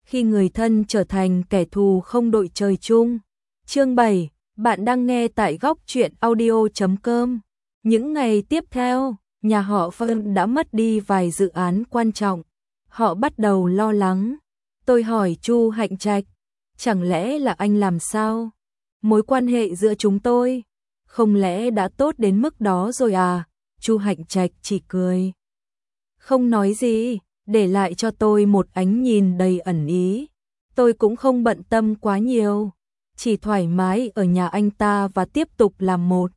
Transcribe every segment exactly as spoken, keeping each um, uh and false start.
khi người thân trở thành kẻ thù không đội trời chung. Chương bảy, bạn đang nghe tại góc truyện audio chấm com. Những ngày tiếp theo, nhà họ Phương đã mất đi vài dự án quan trọng. Họ bắt đầu lo lắng. Tôi hỏi Chu Hạnh Trạch, chẳng lẽ là anh làm sao? Mối quan hệ giữa chúng tôi, không lẽ đã tốt đến mức đó rồi à? Chu Hạnh Trạch chỉ cười, không nói gì, để lại cho tôi một ánh nhìn đầy ẩn ý. Tôi cũng không bận tâm quá nhiều, chỉ thoải mái ở nhà anh ta và tiếp tục làm một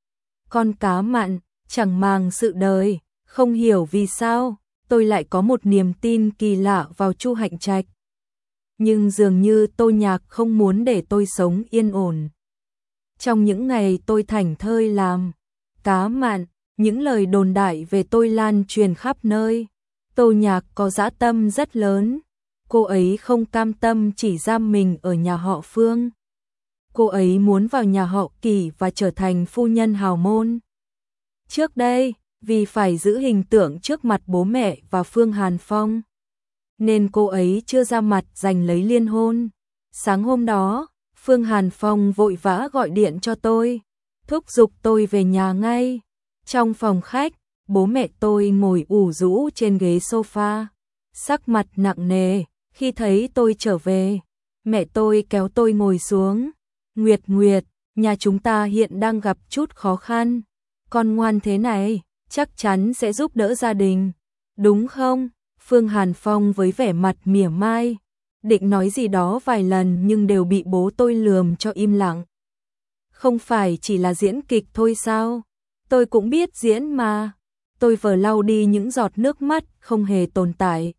con cá mặn, chẳng màng sự đời. Không hiểu vì sao, tôi lại có một niềm tin kỳ lạ vào Chu Hạnh Trạch. Nhưng dường như Tô Nhạc không muốn để tôi sống yên ổn. Trong những ngày tôi thảnh thơi làm cá mặn, những lời đồn đại về tôi lan truyền khắp nơi. Tô Nhạc có dã tâm rất lớn. Cô ấy không cam tâm chỉ giam mình ở nhà họ Phương. Cô ấy muốn vào nhà họ Kỳ và trở thành phu nhân hào môn. Trước đây, vì phải giữ hình tượng trước mặt bố mẹ và Phương Hàn Phong, nên cô ấy chưa ra mặt giành lấy liên hôn. Sáng hôm đó, Phương Hàn Phong vội vã gọi điện cho tôi, thúc giục tôi về nhà ngay. Trong phòng khách, bố mẹ tôi ngồi ủ rũ trên ghế sofa, sắc mặt nặng nề. Khi thấy tôi trở về, mẹ tôi kéo tôi ngồi xuống. Nguyệt Nguyệt, nhà chúng ta hiện đang gặp chút khó khăn. Con ngoan thế này, chắc chắn sẽ giúp đỡ gia đình, đúng không? Phương Hàn Phong với vẻ mặt mỉa mai, định nói gì đó vài lần nhưng đều bị bố tôi lườm cho im lặng. Không phải chỉ là diễn kịch thôi sao? Tôi cũng biết diễn mà. Tôi vờ lau đi những giọt nước mắt không hề tồn tại.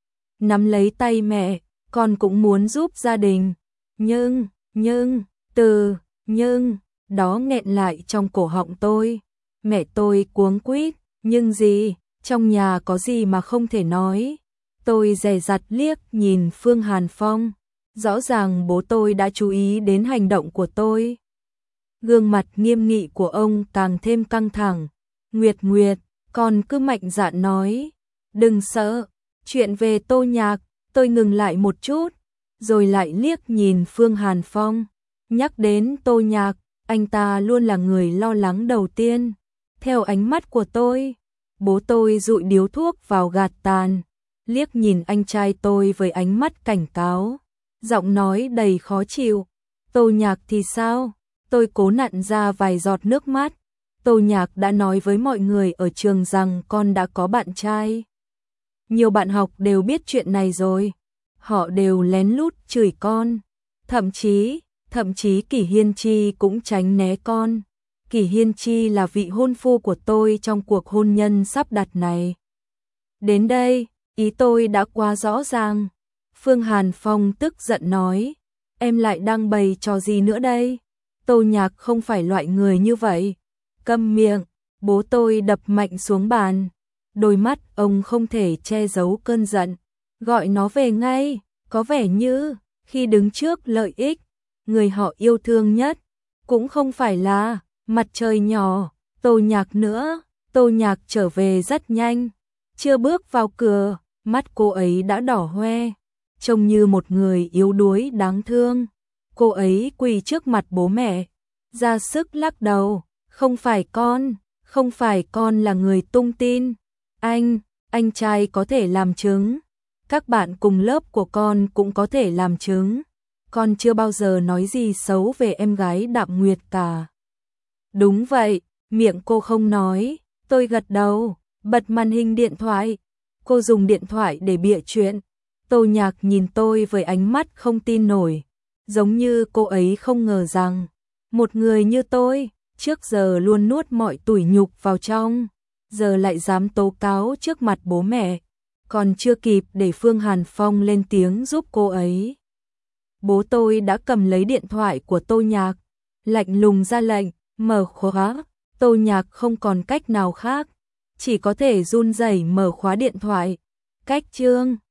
Nắm lấy tay mẹ, con cũng muốn giúp gia đình. Nhưng, nhưng, từ, nhưng, đó nghẹn lại trong cổ họng tôi. Mẹ tôi cuống quýt, nhưng gì, trong nhà có gì mà không thể nói. Tôi dè dặt liếc nhìn Phương Hàn Phong. Rõ ràng bố tôi đã chú ý đến hành động của tôi. Gương mặt nghiêm nghị của ông càng thêm căng thẳng. Nguyệt Nguyệt, con cứ mạnh dạn nói, đừng sợ. Chuyện về Tô Nhạc, tôi ngừng lại một chút, rồi lại liếc nhìn Phương Hàn Phong. Nhắc đến Tô Nhạc, anh ta luôn là người lo lắng đầu tiên. Theo ánh mắt của tôi, bố tôi dụi điếu thuốc vào gạt tàn, liếc nhìn anh trai tôi với ánh mắt cảnh cáo, giọng nói đầy khó chịu. Tô Nhạc thì sao? Tôi cố nặn ra vài giọt nước mắt. Tô Nhạc đã nói với mọi người ở trường rằng con đã có bạn trai. Nhiều bạn học đều biết chuyện này rồi. Họ đều lén lút chửi con. Thậm chí, thậm chí Kỷ Hiên Chi cũng tránh né con. Kỷ Hiên Chi là vị hôn phu của tôi trong cuộc hôn nhân sắp đặt này. Đến đây, ý tôi đã quá rõ ràng. Phương Hàn Phong tức giận nói, em lại đang bày trò gì nữa đây? Tô Nhạc không phải loại người như vậy. Câm miệng, bố tôi đập mạnh xuống bàn. Đôi mắt ông không thể che giấu cơn giận. Gọi nó về ngay, có vẻ như, khi đứng trước lợi ích, người họ yêu thương nhất, cũng không phải là mặt trời nhỏ. Tô Nhạc nữa. Tô Nhạc trở về rất nhanh. Chưa bước vào cửa, mắt cô ấy đã đỏ hoe, trông như một người yếu đuối đáng thương. Cô ấy quỳ trước mặt bố mẹ, ra sức lắc đầu. Không phải con, không phải con là người tung tin. Anh, anh trai có thể làm chứng. Các bạn cùng lớp của con cũng có thể làm chứng. Con chưa bao giờ nói gì xấu về em gái Đạm Nguyệt cả. Đúng vậy, miệng cô không nói. Tôi gật đầu, bật màn hình điện thoại. Cô dùng điện thoại để bịa chuyện. Tô Nhạc nhìn tôi với ánh mắt không tin nổi. Giống như cô ấy không ngờ rằng một người như tôi, trước giờ luôn nuốt mọi tủi nhục vào trong, giờ lại dám tố cáo trước mặt bố mẹ. Còn chưa kịp để Phương Hàn Phong lên tiếng giúp cô ấy, bố tôi đã cầm lấy điện thoại của Tô Nhạc, lạnh lùng ra lệnh, mở khóa. Tô Nhạc không còn cách nào khác, chỉ có thể run rẩy mở khóa điện thoại. Cách chương